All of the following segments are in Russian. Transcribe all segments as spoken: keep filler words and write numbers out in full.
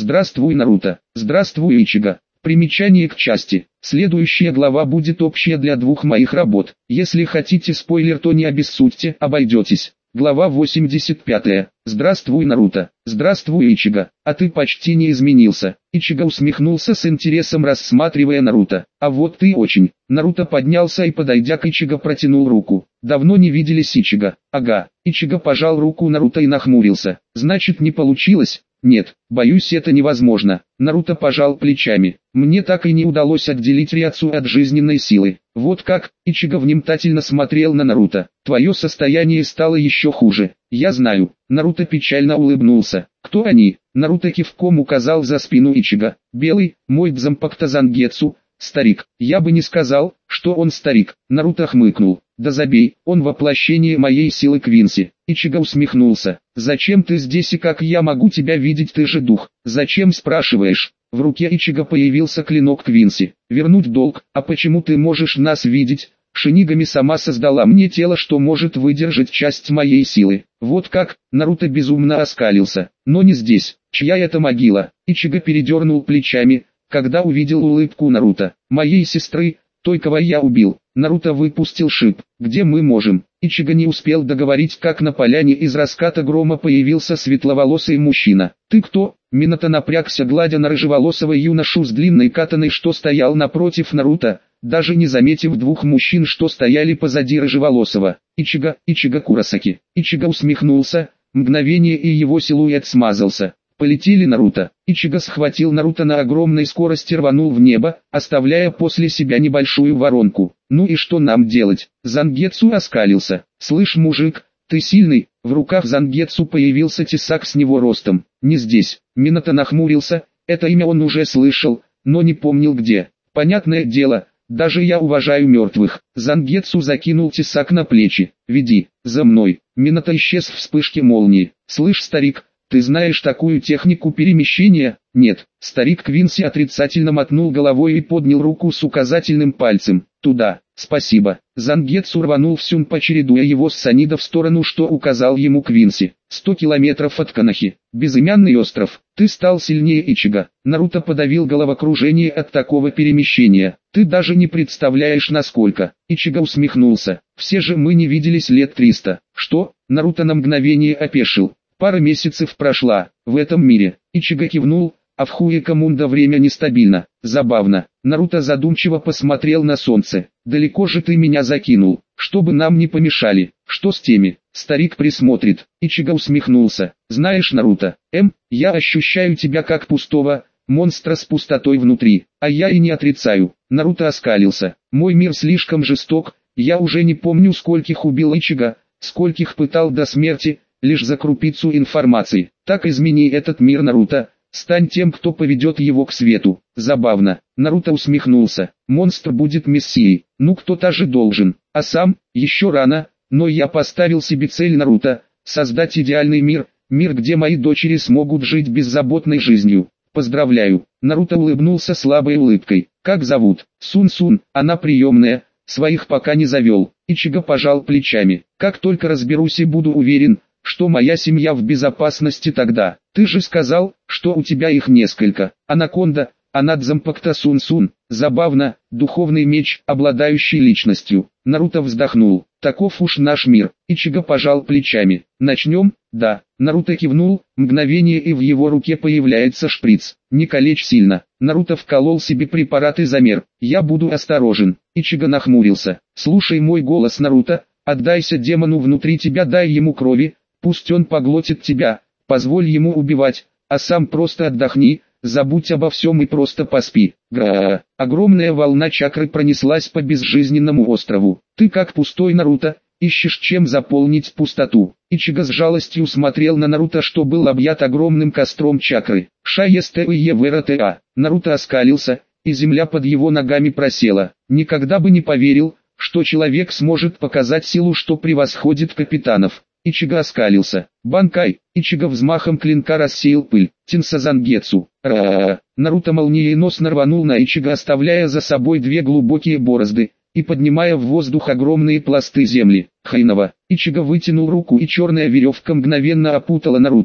Здравствуй, Наруто. Здравствуй, Ичиго. Примечание к части. Следующая глава будет общая для двух моих работ. Если хотите спойлер, то не обессудьте, обойдетесь. Глава восемьдесят пятая. Здравствуй, Наруто. Здравствуй, Ичиго. А ты почти не изменился. Ичиго усмехнулся с интересом, рассматривая Наруто. А вот ты очень. Наруто поднялся и, подойдя к Ичиго, протянул руку. Давно не виделись, Ичиго. Ага. Ичиго пожал руку Наруто и нахмурился. Значит, не получилось? Нет, боюсь, это невозможно. Наруто пожал плечами. Мне так и не удалось отделить Риацу от жизненной силы. Вот как? Ичиго внимательно смотрел на Наруто. Твое состояние стало еще хуже. Я знаю. Наруто печально улыбнулся. Кто они? Наруто кивком указал за спину Ичиго. Белый, мой Дзампакта Зангетсу. Старик. Я бы не сказал, что он старик. Наруто хмыкнул. Да забей, он воплощение моей силы Квинси. Ичиго усмехнулся. Зачем ты здесь и как я могу тебя видеть, ты же дух? Зачем, спрашиваешь? В руке Ичиго появился клинок Квинси. Вернуть долг. А почему ты можешь нас видеть? Шинигами сама создала мне тело, что может выдержать часть моей силы. Вот как? Наруто безумно оскалился. Но не здесь. Чья это могила? Ичиго передернул плечами, когда увидел улыбку Наруто. Моей сестры, той, кого я убил. Наруто выпустил шип. Где мы можем? Ичиго не успел договорить, как на поляне из раската грома появился светловолосый мужчина. Ты кто? Минато напрягся, гладя на рыжеволосого юношу с длинной катаной, что стоял напротив Наруто, даже не заметив двух мужчин, что стояли позади рыжеволосого. Ичиго, Ичиго Куросаки. Ичиго усмехнулся, мгновение и его силуэт смазался. Полетели, Наруто. Ичиго схватил Наруто на огромной скорости, рванул в небо, оставляя после себя небольшую воронку. Ну и что нам делать? Зангетсу оскалился. Слышь, мужик, ты сильный? В руках Зангетсу появился тесак с него ростом. Не здесь. Минато нахмурился, это имя он уже слышал, но не помнил где. Понятное дело, даже я уважаю мертвых. Зангетсу закинул тесак на плечи. Веди, за мной. Минато исчез в вспышке молнии. Слышь, старик, ты знаешь такую технику перемещения? Нет. Старик Квинси отрицательно мотнул головой и поднял руку с указательным пальцем. Туда. Спасибо. Зангетсу рванул в Сюнпа, чередуя его с Санидо в сторону, что указал ему Квинси. Сто километров от Канахи. Безымянный остров. Ты стал сильнее, Ичиго. Наруто подавил головокружение от такого перемещения. Ты даже не представляешь, насколько. Ичиго усмехнулся. Все же мы не виделись лет триста. Что? Наруто на мгновение опешил. Пара месяцев прошла, в этом мире. Ичиго кивнул, а в Хуэкамунда время нестабильно. Забавно. Наруто задумчиво посмотрел на солнце. Далеко же ты меня закинул, чтобы нам не помешали. Что с теми? Старик присмотрит. Ичиго усмехнулся. Знаешь, Наруто, эм, я ощущаю тебя как пустого монстра с пустотой внутри, а я и не отрицаю. Наруто оскалился. Мой мир слишком жесток, я уже не помню, скольких убил Ичиго, скольких пытал до смерти, лишь за крупицу информации. Так измени этот мир, Наруто, стань тем, кто поведет его к свету. Забавно. Наруто усмехнулся. Монстр будет мессией. Ну кто-то же должен. А сам, еще рано, но я поставил себе цель, Наруто, создать идеальный мир, мир, где мои дочери смогут жить беззаботной жизнью. Поздравляю. Наруто улыбнулся слабой улыбкой. Как зовут? Сун-Сун, она приемная, своих пока не завел. Ичиго пожал плечами. Как только разберусь и буду уверен, что моя семья в безопасности, тогда. Ты же сказал, что у тебя их несколько. Анаконда, она Дзампакта Сун-Сун. Забавно, духовный меч, обладающий личностью. Наруто вздохнул. Таков уж наш мир. Ичиго пожал плечами. Начнем? Да. Наруто кивнул, мгновение и в его руке появляется шприц. Не калечь сильно. Наруто вколол себе препарат и замер. Я буду осторожен. Ичиго нахмурился. Слушай мой голос, Наруто, отдайся демону внутри тебя, дай ему крови. Пусть он поглотит тебя, позволь ему убивать, а сам просто отдохни, забудь обо всем и просто поспи. Гра. Огромная волна чакры пронеслась по безжизненному острову. Ты как пустой, Наруто, ищешь чем заполнить пустоту. Ичиго с жалостью смотрел на Наруто, что был объят огромным костром чакры. Ша-ес-тэ-и-е-вэ-ра-тэ-а. Наруто оскалился, и земля под его ногами просела. Никогда бы не поверил, что человек сможет показать силу, что превосходит капитанов. Ичиго оскалился. Банкай. Ичиго взмахом клинка рассеял пыль. Тинса Зангетсу. Ра. Наруто молниеносно рванул на Ичиго, оставляя за собой две глубокие борозды и поднимая в воздух огромные пласты земли. Хайнова. Ичиго вытянул руку, и черная веревка мгновенно опутала Наруто,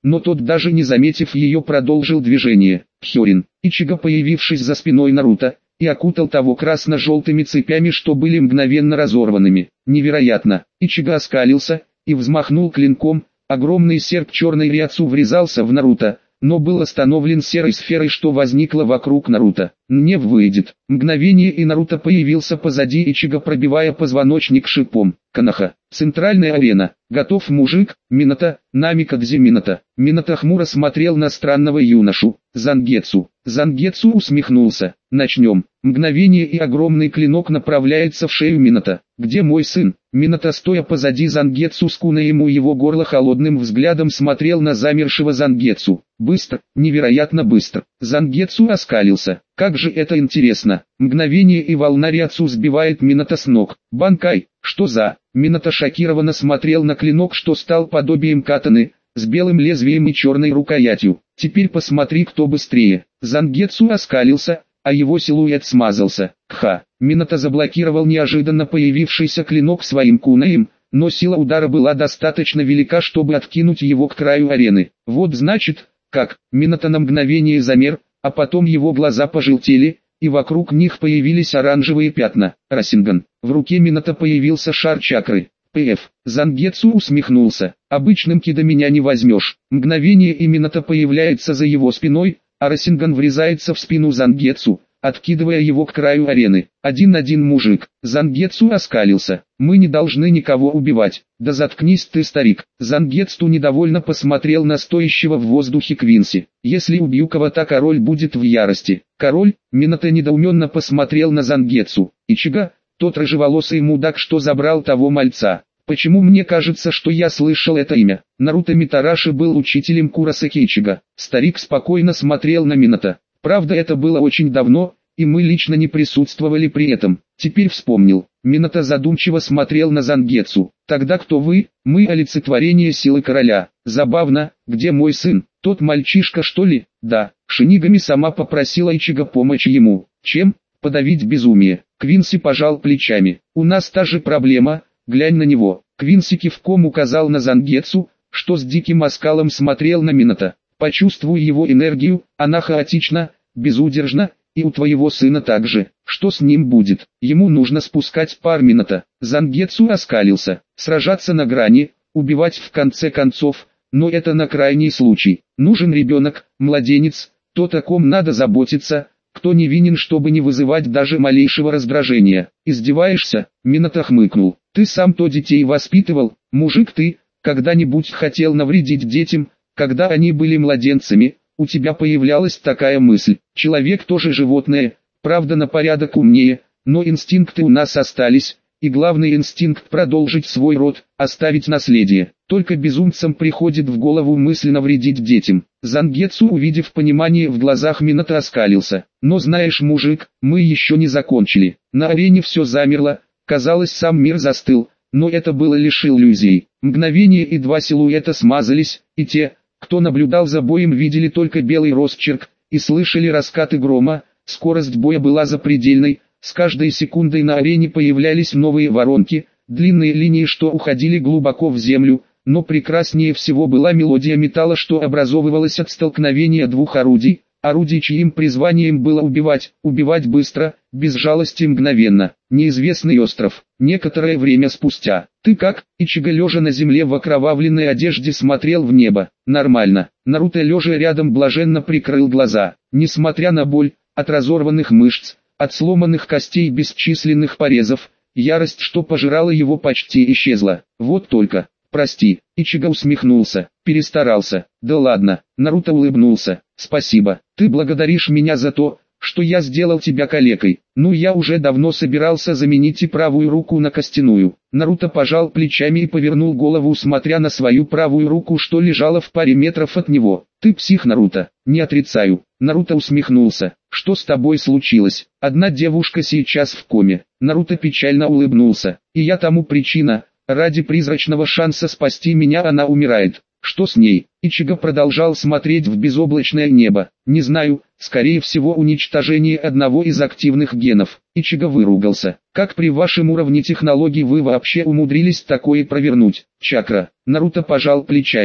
но тот, даже не заметив ее, продолжил движение. Хёрин, Ичиго, появившись за спиной Наруто, и окутал того красно-желтыми цепями, что были мгновенно разорванными. Невероятно! Ичиго оскалился и взмахнул клинком. Огромный серп черной Ряцу врезался в Наруто, но был остановлен серой сферой, что возникла вокруг Наруто. Не выйдет. Мгновение, и Наруто появился позади Ичиго, пробивая позвоночник шипом. Канаха. Центральная арена. Готов, мужик? Минато. Намикадзе Минато. Минато хмуро смотрел на странного юношу. Зангетсу. Зангетсу усмехнулся. Начнем. Мгновение, и огромный клинок направляется в шею Минато. Где мой сын? Минато, стоя позади Зангетсу, скуна ему его горло, холодным взглядом смотрел на замершего Зангетсу. Быстро, невероятно быстро. Зангетсу оскалился. Как же это интересно. Мгновение, и волна Ряцу сбивает Минато с ног. Банкай, что за... Минато шокированно смотрел на клинок, что стал подобием катаны, с белым лезвием и черной рукоятью. Теперь посмотри, кто быстрее. Зангетсу оскалился, а его силуэт смазался. Кха. Минато заблокировал неожиданно появившийся клинок своим кунаем, но сила удара была достаточно велика, чтобы откинуть его к краю арены. Вот значит, как. Минато на мгновение замер, а потом его глаза пожелтели, и вокруг них появились оранжевые пятна. Расинган. В руке Минато появился шар чакры. ПФ. Зангетсу усмехнулся. Обычным кидо меня не возьмешь. Мгновение, и Минато появляется за его спиной, а Расинган врезается в спину Зангетсу, откидывая его к краю арены. Один-один, мужик. Зангетсу оскалился. Мы не должны никого убивать. Да заткнись ты, старик. Зангетсу недовольно посмотрел на стоящего в воздухе Квинси. Если убью кого-то, король будет в ярости. Король? Минато недоуменно посмотрел на Зангетсу. Ичиго? Тот рыжеволосый мудак, что забрал того мальца. Почему мне кажется, что я слышал это имя? Наруто Митараши был учителем Куросаки Ичиго. Старик спокойно смотрел на Минато. Правда, это было очень давно, и мы лично не присутствовали при этом. Теперь вспомнил. Минато задумчиво смотрел на Зангетсу. Тогда кто вы? Мы олицетворение силы короля. Забавно, где мой сын? Тот мальчишка, что ли? Да. Шинигами сама попросила Ичиго помочь ему. Чем? Подавить безумие. Квинси пожал плечами. У нас та же проблема, глянь на него. Квинси кивком указал на Зангетсу, что с диким оскалом смотрел на Минато. Почувствуй его энергию, она хаотична, безудержна, и у твоего сына также. Что с ним будет? Ему нужно спускать пар Минато. Зангетсу оскалился. Сражаться на грани, убивать в конце концов, но это на крайний случай. Нужен ребенок, младенец, тот, о ком надо заботиться, кто невинен, чтобы не вызывать даже малейшего раздражения. Издеваешься? Минато хмыкнул. Ты сам то детей воспитывал, мужик ты, когда-нибудь хотел навредить детям, когда они были младенцами, у тебя появлялась такая мысль. Человек тоже животное, правда на порядок умнее, но инстинкты у нас остались, и главный инстинкт продолжить свой род, оставить наследие. Только безумцам приходит в голову мысль навредить детям. Зангетсу, увидев понимание в глазах Минато, оскалился. Но знаешь, мужик, мы еще не закончили. На арене все замерло, казалось, сам мир застыл, но это было лишь иллюзией. Мгновение, и два силуэта смазались, и те, кто наблюдал за боем, видели только белый росчерк, и слышали раскаты грома. Скорость боя была запредельной, с каждой секундой на арене появлялись новые воронки, длинные линии, что уходили глубоко в землю, но прекраснее всего была мелодия металла, что образовывалась от столкновения двух орудий, орудий, чьим призванием было убивать, убивать быстро, без жалости, мгновенно. Неизвестный остров. Некоторое время спустя. Ты как? Ичиго, лежа на земле в окровавленной одежде, смотрел в небо. Нормально. Наруто, лежа рядом, блаженно прикрыл глаза. Несмотря на боль, от разорванных мышц, от сломанных костей, бесчисленных порезов, ярость, что пожирала его, почти исчезла. Вот только. Прости. Ичиго усмехнулся. Перестарался. Да ладно. Наруто улыбнулся. Спасибо. Ты благодаришь меня за то, что я сделал тебя калекой. Ну, я уже давно собирался заменить и правую руку на костяную. Наруто пожал плечами и повернул голову, смотря на свою правую руку, что лежала в паре метров от него. Ты псих, Наруто. Не отрицаю. Наруто усмехнулся. Что с тобой случилось? Одна девушка сейчас в коме. Наруто печально улыбнулся. И я тому причина. Ради призрачного шанса спасти меня она умирает. Что с ней? Ичиго продолжал смотреть в безоблачное небо. Не знаю, скорее всего уничтожение одного из активных генов. Ичиго выругался. Как при вашем уровне технологий вы вообще умудрились такое провернуть? Чакра. Наруто пожал плечами.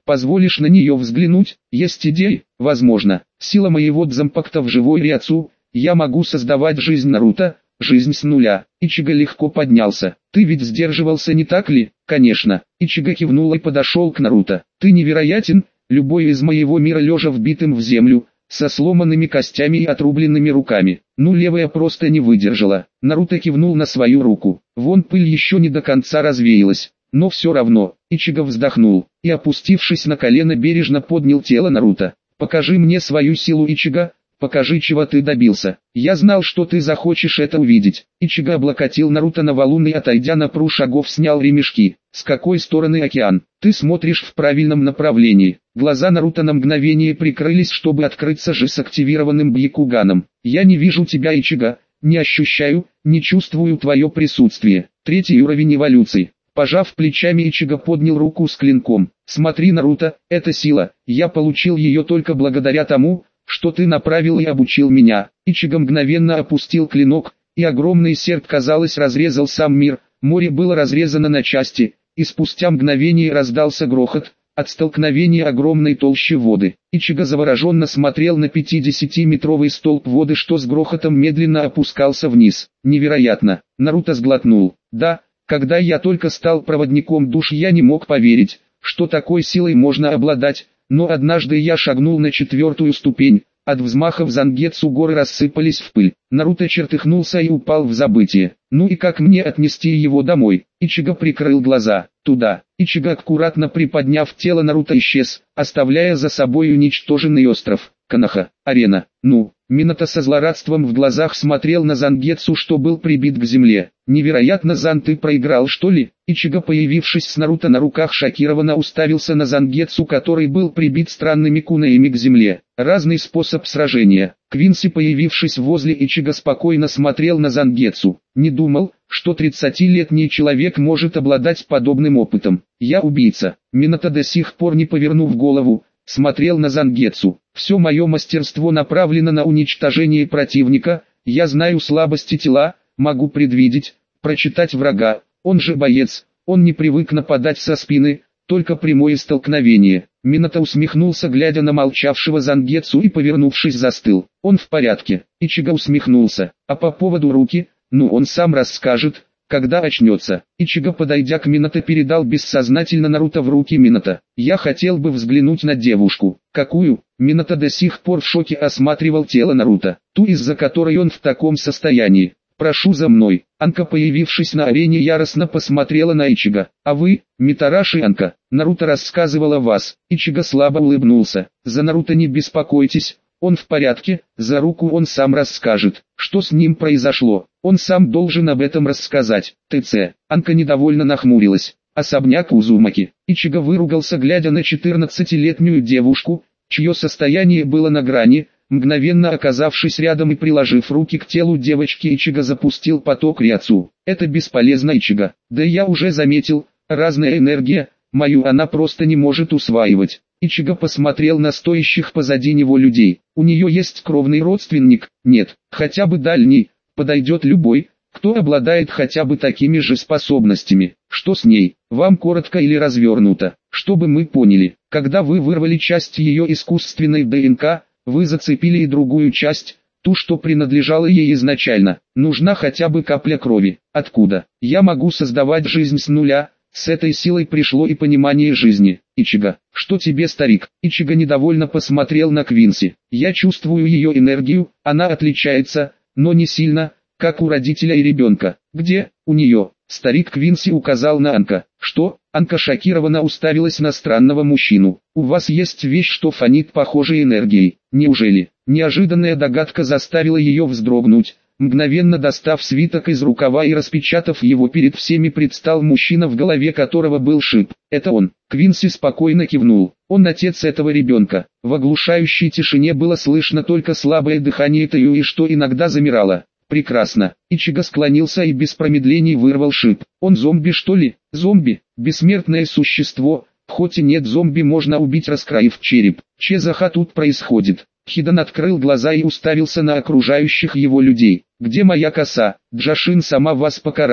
Позволишь на нее взглянуть? Есть идеи? Возможно. Сила моего дзампакта в живой Риацу. Я могу создавать жизнь Наруто, жизнь с нуля. Ичиго легко поднялся. Ты ведь сдерживался, не так ли? Конечно. Ичиго кивнул и подошел к Наруто. Ты невероятен. Любой из моего мира лежа вбитым в землю, со сломанными костями и отрубленными руками. Ну, левая просто не выдержала. Наруто кивнул на свою руку. Вон пыль еще не до конца развеялась. Но все равно. Ичиго вздохнул и, опустившись на колено, бережно поднял тело Наруто. Покажи мне свою силу, Ичиго. Покажи, чего ты добился. Я знал, что ты захочешь это увидеть. Ичиго облокотил Наруто на валун и, отойдя на пару шагов, снял ремешки. С какой стороны океан? Ты смотришь в правильном направлении. Глаза Наруто на мгновение прикрылись, чтобы открыться же с активированным Бьякуганом. Я не вижу тебя, Ичиго. Не ощущаю, не чувствую твое присутствие. Третий уровень эволюции. Пожав плечами, Ичиго поднял руку с клинком. Смотри, Наруто, это сила. Я получил ее только благодаря тому, что ты направил и обучил меня. Ичиго мгновенно опустил клинок, и огромный серп, казалось, разрезал сам мир. Море было разрезано на части, и спустя мгновение раздался грохот от столкновения огромной толщи воды. Ичиго завороженно смотрел на пятидесятиметровый столб воды, что с грохотом медленно опускался вниз. Невероятно. Наруто сглотнул. Да, когда я только стал проводником душ, я не мог поверить, что такой силой можно обладать. Но однажды я шагнул на четвертую ступень, от взмахов Зангетсу горы рассыпались в пыль. Наруто чертыхнулся и упал в забытие. Ну и как мне отнести его домой? Ичиго прикрыл глаза. Туда. Ичиго, аккуратно приподняв тело Наруто, исчез, оставляя за собой уничтоженный остров. Коноха, арена. Ну, Минато со злорадством в глазах смотрел на Зангетсу, что был прибит к земле. Невероятно, Зан, ты проиграл, что ли? Ичиго, появившись с Наруто на руках, шокированно уставился на Зангетсу, который был прибит странными кунаями к земле. Разный способ сражения. Квинси, появившись возле Ичиго, спокойно смотрел на Зангетсу. Не думал, что тридцатилетний человек может обладать подобным опытом. Я убийца. Минато, до сих пор не повернув голову, смотрел на Зангетсу. Все мое мастерство направлено на уничтожение противника. Я знаю слабости тела, могу предвидеть, прочитать врага. Он же боец, он не привык нападать со спины, только прямое столкновение. Минато усмехнулся, глядя на молчавшего Зангетсу, и, повернувшись, застыл. Он в порядке. Ичиго усмехнулся. А по поводу руки, ну он сам расскажет, когда очнется. Ичиго, подойдя к Минато, передал бессознательно Наруто в руки Минато. Я хотел бы взглянуть на девушку. Какую? Минато до сих пор в шоке осматривал тело Наруто. Ту, из-за которой он в таком состоянии. Прошу за мной. Анка, появившись на арене, яростно посмотрела на Ичиго. А вы, Митараши Анка, Наруто рассказывал о вас. Ичиго слабо улыбнулся. За Наруто не беспокойтесь. Он в порядке, за руку он сам расскажет, что с ним произошло. Он сам должен об этом рассказать. ТЦ. Анка недовольно нахмурилась. Особняк Узумаки. Ичиго выругался, глядя на четырнадцатилетнюю девушку, чье состояние было на грани. Мгновенно оказавшись рядом и приложив руки к телу девочки, Ичиго запустил поток Риацу. Это бесполезно, Ичиго. Да я уже заметил, разная энергия, мою она просто не может усваивать. Ичиго посмотрел на стоящих позади него людей. У нее есть кровный родственник? Нет, хотя бы дальний, подойдет любой, кто обладает хотя бы такими же способностями. Что с ней? Вам коротко или развернуто? Чтобы мы поняли, когда вы вырвали часть ее искусственной ДНК, вы зацепили и другую часть, ту, что принадлежала ей изначально. Нужна хотя бы капля крови. Откуда? Я могу создавать жизнь с нуля. С этой силой пришло и понимание жизни. Ичиго, что тебе, старик? Ичиго недовольно посмотрел на Квинси. Я чувствую ее энергию, она отличается, но не сильно, как у родителя и ребенка. Где? У нее. Старик Квинси указал на Анка. Что? Анка шокированно уставилась на странного мужчину. У вас есть вещь, что фонит похожей энергией. Неужели? Неожиданная догадка заставила ее вздрогнуть. Мгновенно достав свиток из рукава и распечатав его перед всеми, предстал мужчина, в голове которого был шип. Это он. Квинси спокойно кивнул. Он отец этого ребенка. В оглушающей тишине было слышно только слабое дыхание Таюи, что иногда замирало. Прекрасно. Ичиго склонился и без промедлений вырвал шип. Он зомби, что ли? Зомби? Бессмертное существо. Хоть и нет зомби, можно убить, раскроив череп. Чезаха тут происходит? Хидан открыл глаза и уставился на окружающих его людей. «Где моя коса? Джашин сама вас покарает».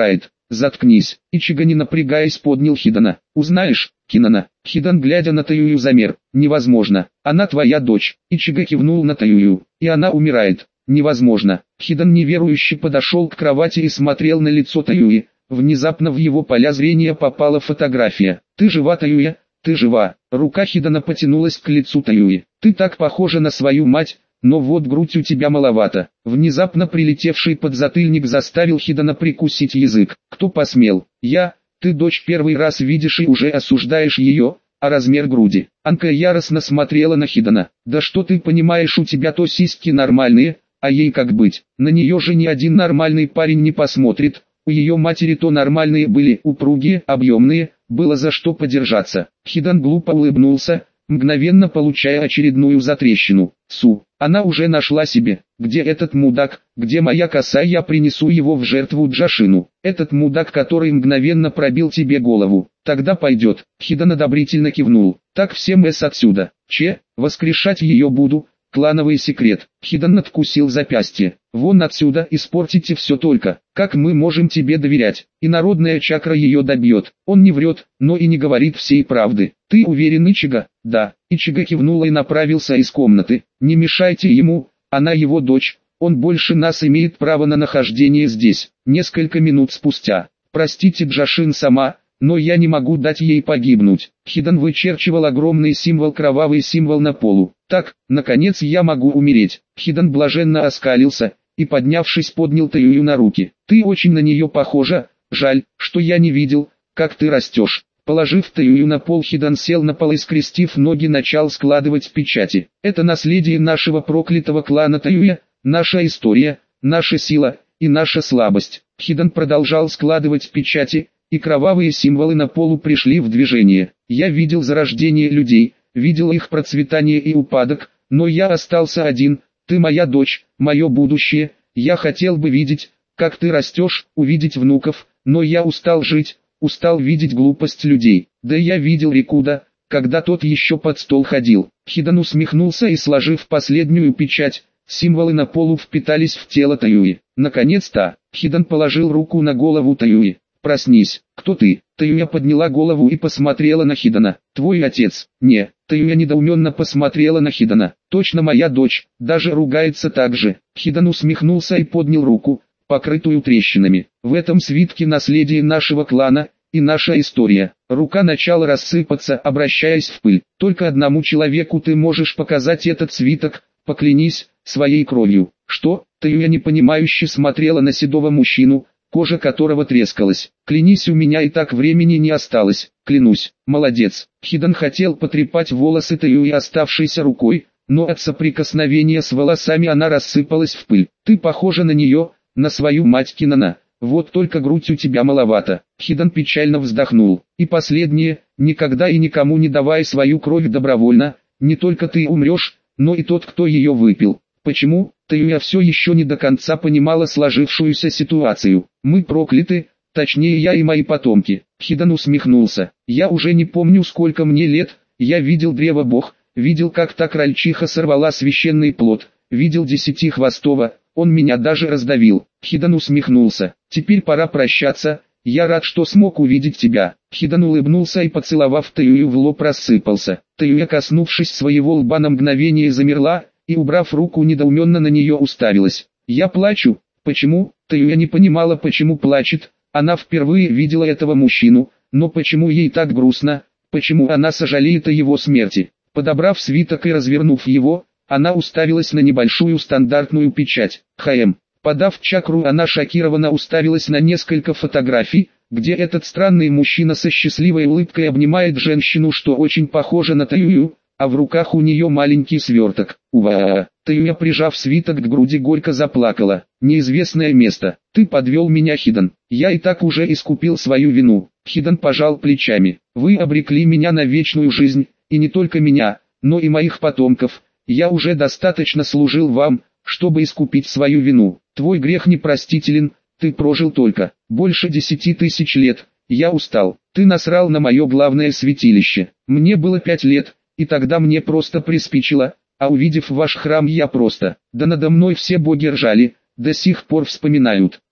заткнись. Ичига, не напрягаясь, поднял Хидана. Узнаешь, Кинана? Хидан, глядя на Таюю, замер. Невозможно. Она твоя дочь. Ичига кивнул на Таюю. И она умирает. Невозможно. Хидан неверующе подошел к кровати и смотрел на лицо Таюи. Внезапно в его поля зрения попала фотография. Ты жива, Таюя? Ты жива. Рука Хидана потянулась к лицу Таюи. Ты так похожа на свою мать, но вот грудь у тебя маловато. Внезапно прилетевший подзатыльник заставил Хидана прикусить язык. Кто посмел? Я. Ты дочь первый раз видишь и уже осуждаешь ее, а размер груди. Анка яростно смотрела на Хидана. Да что ты понимаешь, у тебя то сиськи нормальные, а ей как быть? На нее же ни один нормальный парень не посмотрит. У ее матери то нормальные были, упругие, объемные, было за что подержаться. Хидан глупо улыбнулся, мгновенно получая очередную затрещину. Су, она уже нашла себе. Где этот мудак? Где моя коса? Я принесу его в жертву Джашину. Этот мудак, который мгновенно пробил тебе голову. Тогда пойдет. Хидан одобрительно кивнул. Так всем эс отсюда. Че, воскрешать ее буду. Клановый секрет. Хидан надкусил запястье. Вон отсюда, испортите все только. Как мы можем тебе доверять? И народная чакра ее добьет. Он не врет, но и не говорит всей правды. Ты уверен, Ичига? Да. Ичига кивнула и направился из комнаты. Не мешайте ему, она его дочь. Он больше нас имеет право на нахождение здесь. Несколько минут спустя. Простите, Джашин сама, но я не могу дать ей погибнуть. Хидан вычерчивал огромный символ, кровавый символ на полу. Так, наконец я могу умереть. Хидан блаженно оскалился и, поднявшись, поднял Таюю на руки. Ты очень на нее похожа, жаль, что я не видел, как ты растешь. Положив Таюю на пол, Хидан сел на пол и, скрестив ноги, начал складывать печати. Это наследие нашего проклятого клана Таюя, наша история, наша сила и наша слабость. Хидан продолжал складывать печати, и кровавые символы на полу пришли в движение. Я видел зарождение людей, видел их процветание и упадок, но я остался один. Ты моя дочь, мое будущее. Я хотел бы видеть, как ты растешь, увидеть внуков, но я устал жить, устал видеть глупость людей. Да я видел Рикуда, когда тот еще под стол ходил. Хидан усмехнулся и, сложив последнюю печать, символы на полу впитались в тело Таюи. Наконец-то, Хидан положил руку на голову Таюи. Проснись, кто ты? Таюя подняла голову и посмотрела на Хидана. Твой отец. Не. Таюя недоуменно посмотрела на Хидана. Точно моя дочь, даже ругается так же. Хидан усмехнулся и поднял руку, покрытую трещинами. В этом свитке наследие нашего клана и наша история. Рука начала рассыпаться, обращаясь в пыль. Только одному человеку ты можешь показать этот свиток, поклянись своей кровью. Что? Таюя непонимающе смотрела на седого мужчину, кожа которого трескалась. Клянись, у меня и так времени не осталось. Клянусь. Молодец. Хидан хотел потрепать волосы Таюи оставшейся рукой, но от соприкосновения с волосами она рассыпалась в пыль. Ты похожа на нее, на свою мать Кинана. Вот только грудь у тебя маловато. Хидан печально вздохнул. И последнее, никогда и никому не давай свою кровь добровольно. Не только ты умрешь, но и тот, кто ее выпил. Почему? Таюя все еще не до конца понимала сложившуюся ситуацию. Мы прокляты, точнее я и мои потомки. Хидан усмехнулся. Я уже не помню, сколько мне лет. Я видел древо бог, видел, как та крольчиха сорвала священный плод, видел десятихвостого, он меня даже раздавил. Хидан усмехнулся. Теперь пора прощаться. Я рад, что смог увидеть тебя. Хидан улыбнулся и, поцеловав Таюю в лоб, рассыпался. Таюя, коснувшись своего лба, на мгновение замерла и, убрав руку, недоуменно на нее уставилась. Я плачу. Почему? Таюя не понимала, почему плачет. Она впервые видела этого мужчину, но почему ей так грустно? Почему она сожалеет о его смерти? Подобрав свиток и развернув его, она уставилась на небольшую стандартную печать. ХМ. Подав чакру, она шокированно уставилась на несколько фотографий, где этот странный мужчина со счастливой улыбкой обнимает женщину, что очень похоже на Таюю, а в руках у нее маленький сверток. Ува! Таюя, прижав свиток к груди, горько заплакала. Неизвестное место. Ты подвел меня, Хидан. Я и так уже искупил свою вину. Хидан пожал плечами. Вы обрекли меня на вечную жизнь, и не только меня, но и моих потомков. Я уже достаточно служил вам, чтобы искупить свою вину. Твой грех непростителен, ты прожил только больше десяти тысяч лет. Я устал. Ты насрал на мое главное святилище. Мне было пять лет, и тогда мне просто приспичило, а увидев ваш храм, я просто... Да надо мной все боги ржали, до сих пор вспоминают.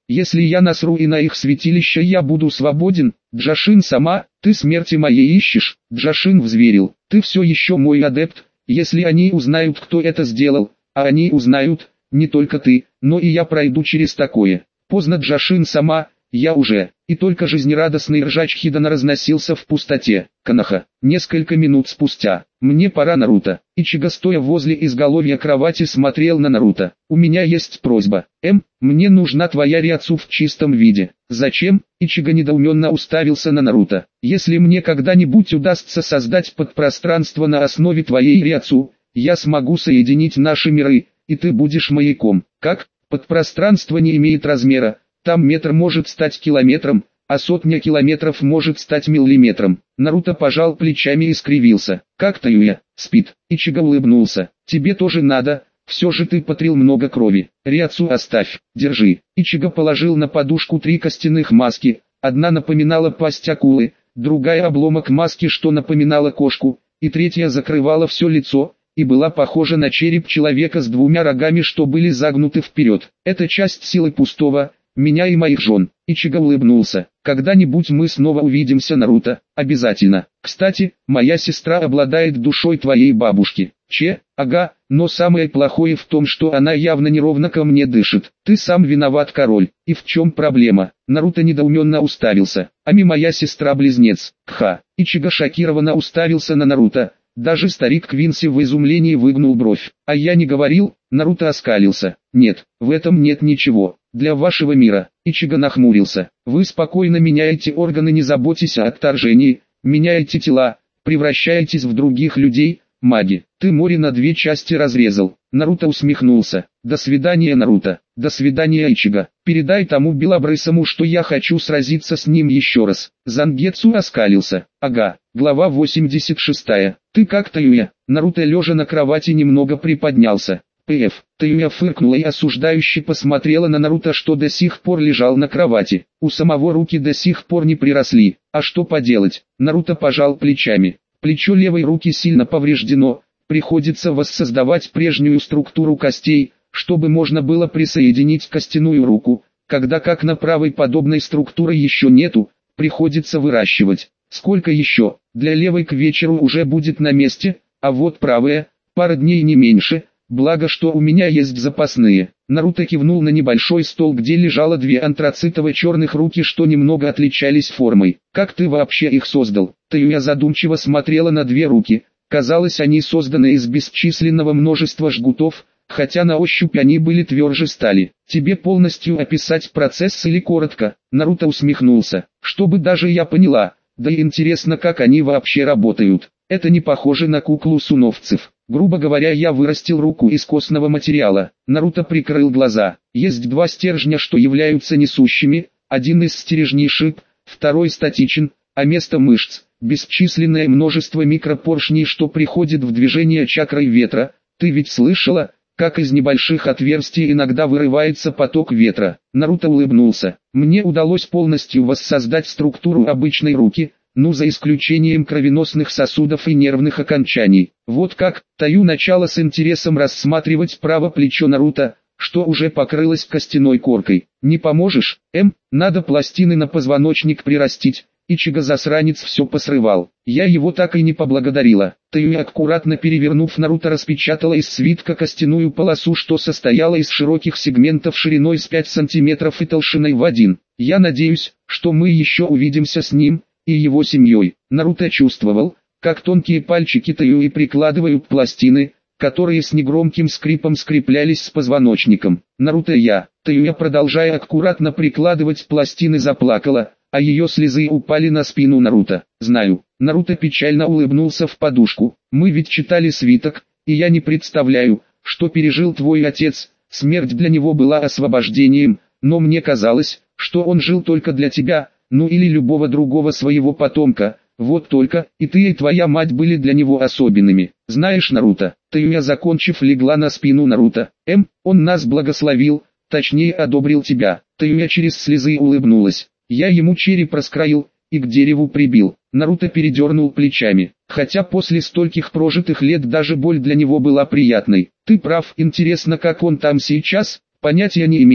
Если я насру и на их святилище я буду свободен. Джашин сама, ты смерти моей ищешь. Джашин взверил, ты все еще мой адепт. Если они узнают, кто это сделал, а они узнают, не только ты, но и я пройду через такое. Поздно, Джашин сама, я уже. И только жизнерадостный ржач Хидана разносился в пустоте. Канаха. Несколько минут спустя. Мне пора, Наруто. Ичиго, стоя возле изголовья кровати, смотрел на Наруто. У меня есть просьба. Эм, мне нужна твоя ряцу в чистом виде. Зачем? Ичиго недоуменно уставился на Наруто. Если мне когда-нибудь удастся создать подпространство на основе твоей ряцу, я смогу соединить наши миры, и ты будешь маяком. Как? Подпространство не имеет размера. Там метр может стать километром, а сотня километров может стать миллиметром. Наруто пожал плечами и скривился. Как Таюя, спит. Ичиго улыбнулся. Тебе тоже надо, все же ты потрил много крови. Ряцу оставь, держи. Ичиго положил на подушку три костяных маски. Одна напоминала пасть акулы, другая обломок маски, что напоминала кошку, и третья закрывала все лицо, и была похожа на череп человека с двумя рогами, что были загнуты вперед. Это часть силы пустого, меня и моих жен. Ичиго улыбнулся. Когда-нибудь мы снова увидимся, Наруто, обязательно. Кстати, моя сестра обладает душой твоей бабушки. Че? Ага, но самое плохое в том, что она явно неровно ко мне дышит. Ты сам виноват, король. И в чем проблема? Наруто недоуменно уставился. Ами моя сестра-близнец. Кха. Ичиго шокированно уставился на Наруто. Даже старик Квинси в изумлении выгнул бровь. А я не говорил? Наруто оскалился. Нет, в этом нет ничего. Для вашего мира. Ичиго нахмурился. Вы спокойно меняете органы, не заботьтесь о отторжении, меняете тела, превращаетесь в других людей, маги. Ты море на две части разрезал. Наруто усмехнулся. До свидания, Наруто. До свидания, Ичиго. Передай тому белобрысому, что я хочу сразиться с ним еще раз. Зангетсу оскалился. Ага. Глава восемьдесят шесть. Ты как, Таюя? Наруто, лежа на кровати, немного приподнялся. Пф. Таюя фыркнула и осуждающе посмотрела на Наруто, что до сих пор лежал на кровати. У самого руки до сих пор не приросли. А что поделать? Наруто пожал плечами. Плечо левой руки сильно повреждено. Приходится воссоздавать прежнюю структуру костей, чтобы можно было присоединить костяную руку. Когда как на правой подобной структуры еще нету, приходится выращивать. Сколько еще? Для левой к вечеру уже будет на месте, а вот правая, пара дней не меньше. Благо, что у меня есть запасные. Наруто кивнул на небольшой стол, где лежало две антрацитово-черных руки, что немного отличались формой. Как ты вообще их создал? Таюя задумчиво смотрела на две руки. Казалось, они созданы из бесчисленного множества жгутов, хотя на ощупь они были тверже стали. Тебе полностью описать процесс или коротко? Наруто усмехнулся. Чтобы даже я поняла. Да и интересно, как они вообще работают. Это не похоже на куклу суновцев. Грубо говоря, я вырастил руку из костного материала. Наруто прикрыл глаза. Есть два стержня, что являются несущими. Один из стержней шип, второй статичен, а место мышц – бесчисленное множество микропоршней, что приходит в движение чакрой ветра. Ты ведь слышала, как из небольших отверстий иногда вырывается поток ветра? Наруто улыбнулся. Мне удалось полностью воссоздать структуру обычной руки, ну за исключением кровеносных сосудов и нервных окончаний. Вот как. Таю начала с интересом рассматривать право плечо Наруто, что уже покрылось костяной коркой. Не поможешь? Эм, надо пластины на позвоночник прирастить. Ичиго засранец все посрывал. Я его так и не поблагодарила. Таю, аккуратно перевернув, Наруто распечатала из свитка костяную полосу, что состояла из широких сегментов шириной с пять сантиметров и толщиной в один. Я надеюсь, что мы еще увидимся с ним и его семьей. Наруто чувствовал, как тонкие пальчики Таюи прикладывают пластины, которые с негромким скрипом скреплялись с позвоночником. Наруто я, Таюя, продолжая аккуратно прикладывать пластины, заплакала, а ее слезы упали на спину Наруто. Знаю. Наруто печально улыбнулся в подушку. Мы ведь читали свиток, и я не представляю, что пережил твой отец. Смерть для него была освобождением, но мне казалось, что он жил только для тебя, ну или любого другого своего потомка. Вот только, и ты, и твоя мать были для него особенными. Знаешь, Наруто, Таюя, закончив, легла на спину Наруто. Эм, он нас благословил, точнее одобрил тебя. Таюя через слезы улыбнулась. Я ему череп раскроил и к дереву прибил. Наруто передернул плечами. Хотя после стольких прожитых лет даже боль для него была приятной. Ты прав, интересно, как он там сейчас? Понятия не имею,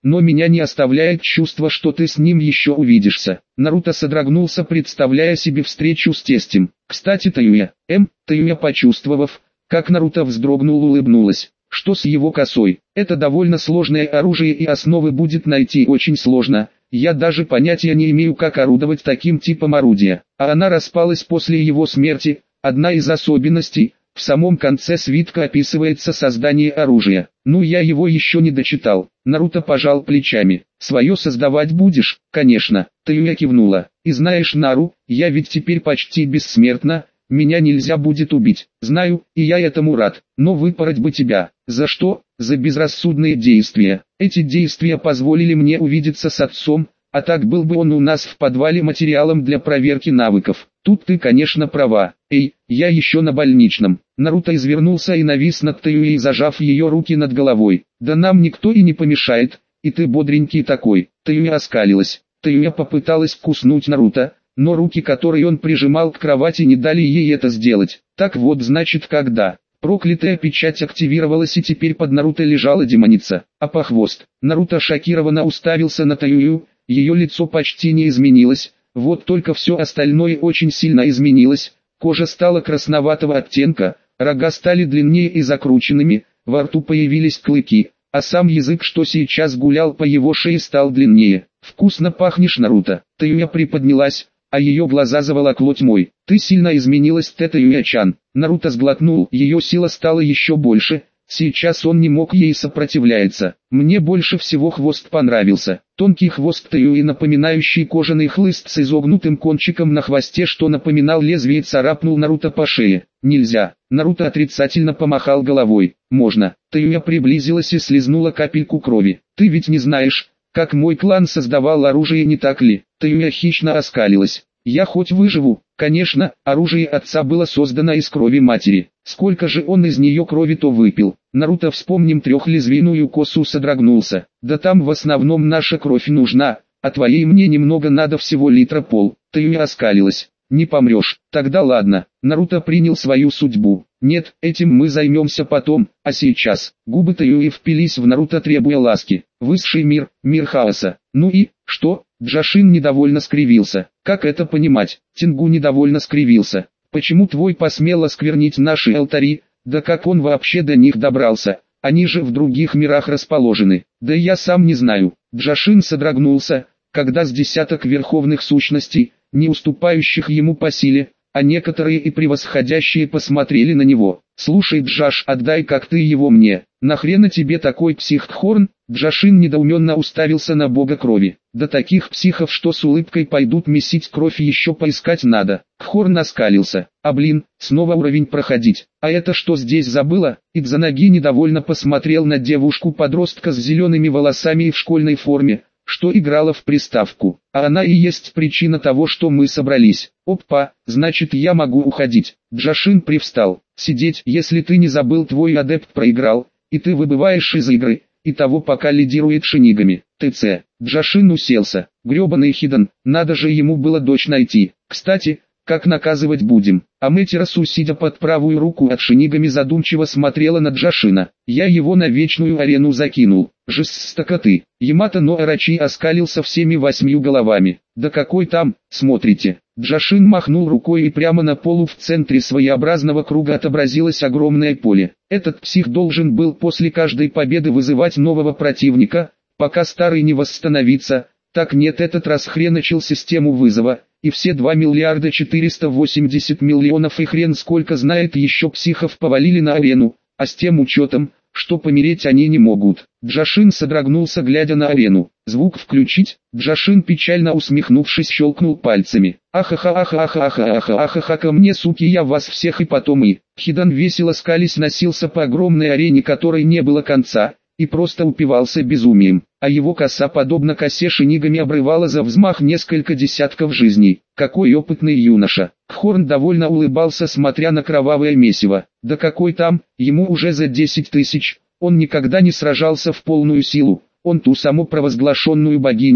но меня не оставляет чувство, что ты с ним еще увидишься. Наруто содрогнулся, представляя себе встречу с тестем. Кстати, Таюя, М, Таюя, почувствовав, как Наруто вздрогнул, улыбнулась. Что с его косой? Это довольно сложное оружие, и основы будет найти очень сложно. Я даже понятия не имею, как орудовать таким типом орудия. А она распалась после его смерти. Одна из особенностей, в самом конце свитка описывается создание оружия. Ну, я его еще не дочитал. Наруто пожал плечами. Свое создавать будешь? Конечно. Таюя кивнула. И знаешь, Нару, я ведь теперь почти бессмертна. Меня нельзя будет убить. Знаю, и я этому рад. Но выпороть бы тебя. За что? За безрассудные действия. Эти действия позволили мне увидеться с отцом, а так был бы он у нас в подвале материалом для проверки навыков. Тут ты, конечно, права. Эй, я еще на больничном. Наруто извернулся и навис над Таюей, зажав ее руки над головой. Да нам никто и не помешает, и ты бодренький такой. Таюя оскалилась. Таюя попыталась куснуть Наруто, но руки, которые он прижимал к кровати, не дали ей это сделать. Так вот, значит, когда проклятая печать активировалась, и теперь под Наруто лежала демоница, а по хвост. Наруто шокированно уставился на Таюю, ее лицо почти не изменилось, вот только все остальное очень сильно изменилось. Кожа стала красноватого оттенка, рога стали длиннее и закрученными, во рту появились клыки, а сам язык, что сейчас гулял по его шее, стал длиннее. «Вкусно пахнешь, Наруто». Таюя приподнялась, а ее глаза заволокло тьмой. «Ты сильно изменилась, Таюя-чан». Наруто сглотнул, ее сила стала еще больше, сейчас он не мог ей сопротивляться. Мне больше всего хвост понравился. Тонкий хвост Таюи, напоминающий кожаный хлыст с изогнутым кончиком на хвосте, что напоминал лезвие, царапнул Наруто по шее. «Нельзя». Наруто отрицательно помахал головой. «Можно». Таюя приблизилась и слезнула капельку крови. «Ты ведь не знаешь, как мой клан создавал оружие, не так ли?» Таюя хищно оскалилась. «Я хоть выживу». Конечно, оружие отца было создано из крови матери. Сколько же он из нее крови-то выпил? Наруто, вспомним трехлезвийную косу, содрогнулся. Да там в основном наша кровь нужна, а твоей мне немного надо, всего литра пол. Таюя оскалилась. Не помрешь. Тогда ладно. Наруто принял свою судьбу. Нет, этим мы займемся потом, а сейчас. Губы Таюи впились в Наруто, требуя ласки. Высший мир, мир хаоса. Ну и, что? Джашин недовольно скривился. Как это понимать? Тенгу недовольно скривился. Почему твой посмел осквернить наши алтари? Да как он вообще до них добрался? Они же в других мирах расположены. Да я сам не знаю. Джашин содрогнулся, когда с десяток верховных сущностей, не уступающих ему по силе, а некоторые и превосходящие, посмотрели на него. «Слушай, Джаш, отдай как ты его мне. Нахрена тебе такой псих-тхорн?» Джашин недоуменно уставился на бога крови. «Да таких психов, что с улыбкой пойдут месить кровь, еще поискать надо». Тхорн оскалился. «А блин, снова уровень проходить. А это что здесь забыла?» Идзанаги недовольно посмотрел на девушку-подростка с зелеными волосами и в школьной форме, что играла в приставку. «А она и есть причина того, что мы собрались». «Опа, значит, я могу уходить». Джашин привстал. «Сидеть, если ты не забыл, твой адепт проиграл, и ты выбываешь из игры, и того пока лидирует Шинигами». ТЦ. Джашин уселся. Гребаный Хидан, надо же ему было дочь найти. «Кстати, как наказывать будем?» Аметерасу, сидя под правую руку от Шинигами, задумчиво смотрела на Джашина. «Я его на вечную арену закинул». «Жестоко ты». Ямато но Арачи оскалился всеми восьмью головами. «Да какой там, смотрите». Джашин махнул рукой, и прямо на полу в центре своеобразного круга отобразилось огромное поле. Этот псих должен был после каждой победы вызывать нового противника, пока старый не восстановится. Так нет, этот раз хреначил систему вызова, и все два миллиарда четыреста восемьдесят миллионов и хрен сколько знает еще психов повалили на арену, а с тем учетом, что помереть они не могут. Джашин содрогнулся, глядя на арену. «Звук включить?» Джашин, печально усмехнувшись, щелкнул пальцами. «Ахаха-ахаха-ахаха-ахаха, ко мне, суки, я вас всех и потом и...» Хидан, весело скались, носился по огромной арене, которой не было конца, и просто упивался безумием, а его коса, подобно косе Шинигами, обрывала за взмах несколько десятков жизней. Какой опытный юноша! Тхорн довольно улыбался, смотря на кровавое месиво. Да какой там, ему уже за десять тысяч, он никогда не сражался в полную силу, он ту саму провозглашенную богиню,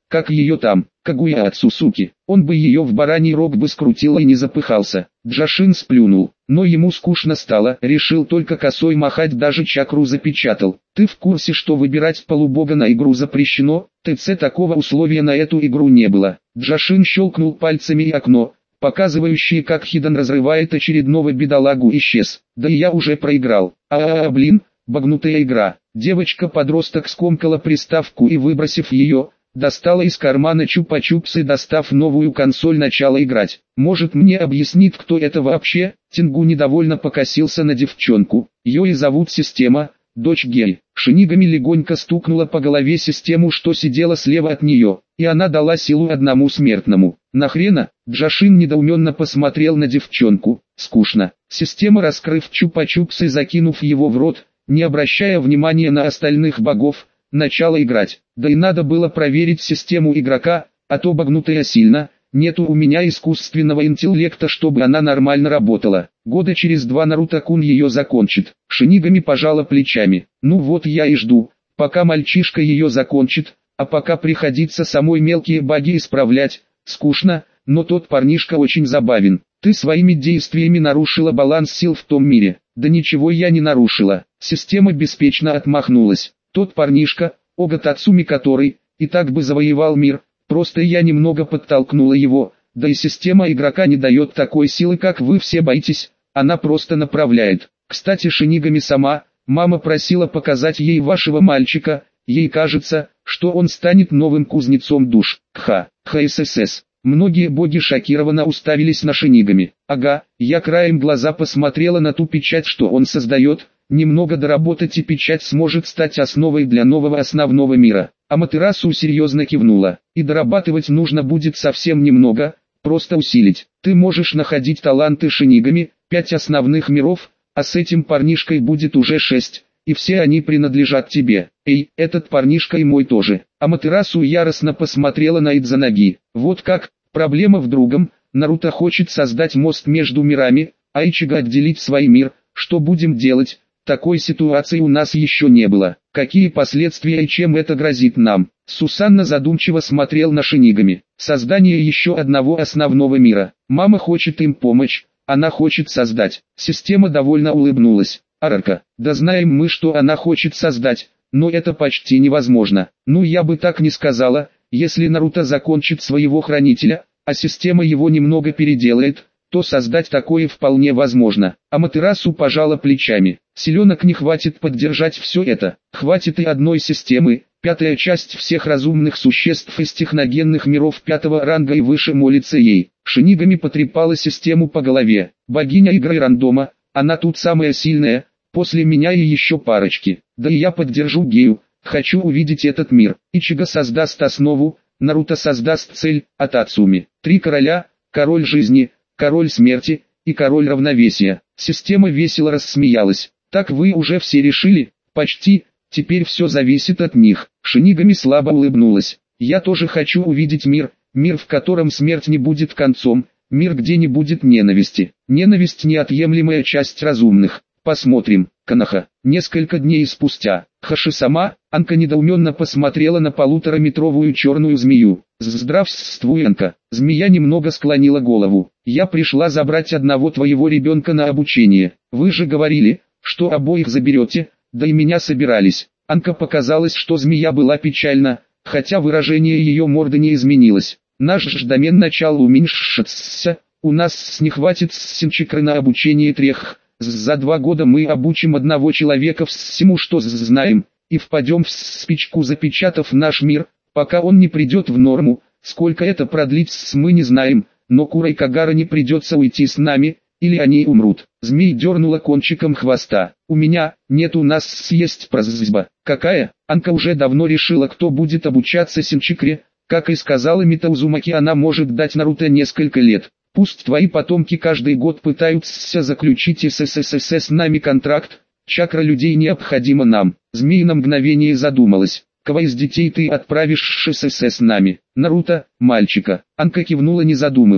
как ее там, Кагуя Ацусуки. Он бы ее в бараний рог бы скрутил и не запыхался. Джашин сплюнул, но ему скучно стало, решил только косой махать, даже чакру запечатал. Ты в курсе, что выбирать полубога на игру запрещено? ТЦ такого условия на эту игру не было. Джашин щелкнул пальцами, и окно, показывающее, как Хидан разрывает очередного бедолагу, исчез. Да и я уже проиграл. А-а-а, блин, багнутая игра. Девочка-подросток скомкала приставку и, выбросив ее, достала из кармана чупа-чупс и, достав новую консоль, начала играть. Может, мне объяснит, кто это вообще? Тингу недовольно покосился на девчонку. Ее и зовут Система, дочь Гей. Шинигами легонько стукнула по голове Систему, что сидела слева от нее, и она дала силу одному смертному. Нахрена? Джашин недоуменно посмотрел на девчонку. Скучно. Система, раскрыв чупа-чупс и закинув его в рот, не обращая внимания на остальных богов, начала играть. Да и надо было проверить систему игрока, а то багнутая сильно. Нету у меня искусственного интеллекта, чтобы она нормально работала. Года через два Наруто-кун ее закончит. Шинигами пожала плечами. Ну вот я и жду, пока мальчишка ее закончит, а пока приходится самой мелкие баги исправлять. Скучно, но тот парнишка очень забавен. Ты своими действиями нарушила баланс сил в том мире. Да ничего я не нарушила. Система беспечно отмахнулась. Тот парнишка, Ога Тацуми, который и так бы завоевал мир, просто я немного подтолкнула его, да и система игрока не дает такой силы, как вы все боитесь, она просто направляет. Кстати, Шинигами сама, мама просила показать ей вашего мальчика, ей кажется, что он станет новым кузнецом душ. Кха, ХСС. Многие боги шокированно уставились на Шинигами. Ага, я краем глаза посмотрела на ту печать, что он создает. Немного доработать, и печать сможет стать основой для нового основного мира. Аматерасу серьезно кивнула. И дорабатывать нужно будет совсем немного, просто усилить. Ты можешь находить таланты Шинигами, пять основных миров, а с этим парнишкой будет уже шесть, и все они принадлежат тебе. Эй, этот парнишка и мой тоже. Аматерасу яростно посмотрела на Идзанаги. Вот как, проблема в другом, Наруто хочет создать мост между мирами, а Ичиго отделить свой мир. Что будем делать? Такой ситуации у нас еще не было. Какие последствия и чем это грозит нам? Сусанна задумчиво смотрел на Шинигами. Создание еще одного основного мира. Мама хочет им помочь, она хочет создать. Система довольно улыбнулась. Арака, да знаем мы, что она хочет создать, но это почти невозможно. Ну я бы так не сказала, если Наруто закончит своего хранителя, а система его немного переделает, то создать такое вполне возможно. Аматерасу пожала плечами. Силенок не хватит поддержать все это. Хватит и одной системы. Пятая часть всех разумных существ из техногенных миров пятого ранга и выше молится ей. Шинигами потрепала систему по голове. Богиня игры рандома, она тут самая сильная, после меня и еще парочки. Да и я поддержу Гею, хочу увидеть этот мир. Ичиго создаст основу, Наруто создаст цель, а Тацуми. Три короля, король жизни, король смерти и король равновесия. Система весело рассмеялась. Так вы уже все решили? Почти. Теперь все зависит от них. Шинигами слабо улыбнулась. Я тоже хочу увидеть мир, мир, в котором смерть не будет концом, мир, где не будет ненависти. Ненависть — неотъемлемая часть разумных. Посмотрим. Канаха. Несколько дней спустя. Хаши-сама, Анка недоуменно посмотрела на полутораметровую черную змею. Здравствуй, Анка. Змея немного склонила голову. Я пришла забрать одного твоего ребенка на обучение. Вы же говорили, что обоих заберете, да и меня собирались. Анка показалось, что змея была печальна, хотя выражение ее морды не изменилось. Наш ждамен начал уменьшаться, у нас не хватит синчикры на обучение трех. За два года мы обучим одного человека всему, что знаем, и впадем в спячку, запечатав наш мир, пока он не придет в норму. Сколько это продлится, мы не знаем, но Кура и Кагара не придется уйти с нами, или они умрут. Змей дернула кончиком хвоста. У меня, нет, у нас съесть просьба. Какая? Анка уже давно решила, кто будет обучаться синчикре. Как и сказала Митаузумаки, она может дать Наруто несколько лет. Пусть твои потомки каждый год пытаются заключить с ССС с нами контракт, чакра людей необходима нам. Змей на мгновение задумалась. Кого из детей ты отправишь с ССС с нами? Наруто, мальчика. Анка кивнула, не задумываясь.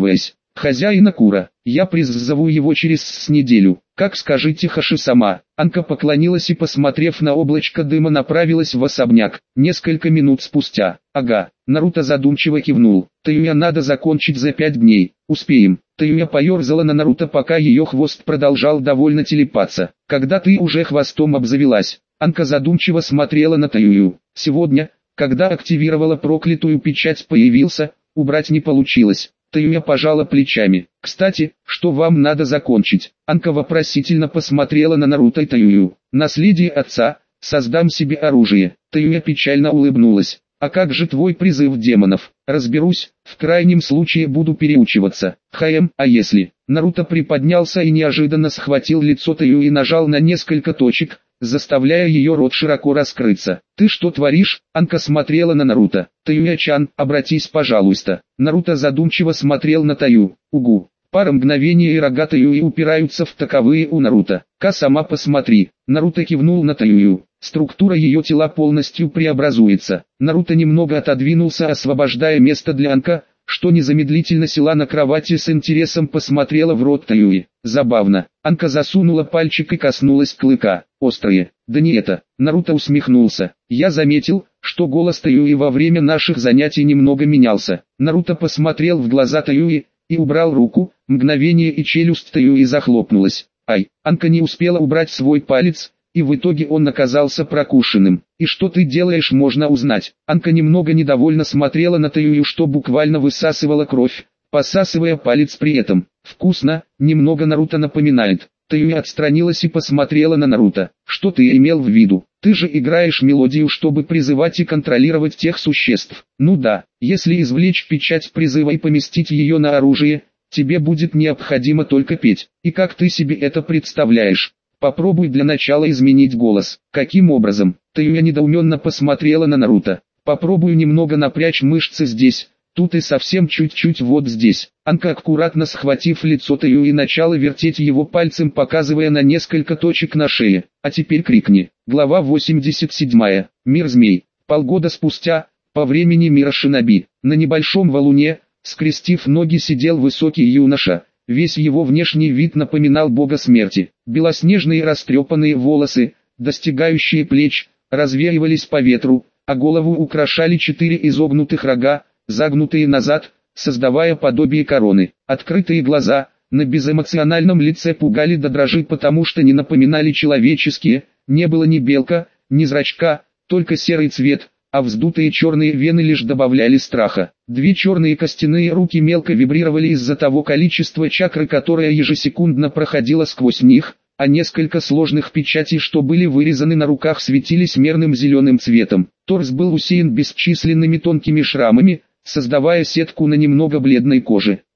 хозяина Кура. Я призову его через с неделю. Как скажите, Хаши-сама. Анка поклонилась и, посмотрев на облачко дыма, направилась в особняк. Несколько минут спустя. Ага. Наруто задумчиво кивнул. Таюя надо закончить за пять дней. Успеем. Таюя поерзала на Наруто, пока ее хвост продолжал довольно телепаться. Когда ты уже хвостом обзавелась? Анка задумчиво смотрела на Таюю. Сегодня, когда активировала проклятую печать, появился, убрать не получилось. Таюя пожала плечами. Кстати, что вам надо закончить? Анка вопросительно посмотрела на Наруто и Таюю. Наследие отца, создам себе оружие. Таюя печально улыбнулась. А как же твой призыв демонов? Разберусь, в крайнем случае буду переучиваться. Хаем, а если? Наруто приподнялся и неожиданно схватил лицо Таюи и нажал на несколько точек, заставляя ее рот широко раскрыться. «Ты что творишь?» Анка смотрела на Наруто. «Таюя-чан, обратись, пожалуйста». Наруто задумчиво смотрел на Таю. «Угу». Пара мгновений и рога Таюи упираются в таковые у Наруто. «Ка, сама посмотри». Наруто кивнул на Таюю. Структура ее тела полностью преобразуется. Наруто немного отодвинулся, освобождая место для Анка, что незамедлительно села на кровати, с интересом посмотрела в рот Таюи. Забавно. Анка засунула пальчик и коснулась клыка. Острые. Да не это. Наруто усмехнулся. Я заметил, что голос Таюи во время наших занятий немного менялся. Наруто посмотрел в глаза Таюи и убрал руку. Мгновение, и челюсть Таюи захлопнулась. Ай. Анка не успела убрать свой палец, и в итоге он оказался прокушенным. «И что ты делаешь, можно узнать?» Анка немного недовольно смотрела на Таюю, что буквально высасывала кровь, посасывая палец при этом. «Вкусно», немного Наруто напоминает. Таюя отстранилась и посмотрела на Наруто. «Что ты имел в виду? Ты же играешь мелодию, чтобы призывать и контролировать тех существ». «Ну да, если извлечь печать призыва и поместить ее на оружие, тебе будет необходимо только петь. И как ты себе это представляешь?» Попробуй для начала изменить голос. Каким образом? Таюя недоуменно посмотрела на Наруто. Попробую немного напрячь мышцы здесь, тут и совсем чуть-чуть вот здесь. Анка, аккуратно схватив лицо Таюи, и начала вертеть его пальцем, показывая на несколько точек на шее. А теперь крикни. Глава восемьдесят семь. Мир змей. Полгода спустя, по времени мира шиноби, на небольшом валуне, скрестив ноги, сидел высокий юноша. Весь его внешний вид напоминал бога смерти. Белоснежные растрепанные волосы, достигающие плеч, развеивались по ветру, а голову украшали четыре изогнутых рога, загнутые назад, создавая подобие короны. Открытые глаза на безэмоциональном лице пугали до дрожи, потому что не напоминали человеческие, не было ни белка, ни зрачка, только серый цвет, а вздутые черные вены лишь добавляли страха. Две черные костяные руки мелко вибрировали из-за того количества чакры, которое ежесекундно проходило сквозь них, а несколько сложных печатей, что были вырезаны на руках, светились мерным зеленым цветом. Торс был усеян бесчисленными тонкими шрамами, создавая сетку на немного бледной коже.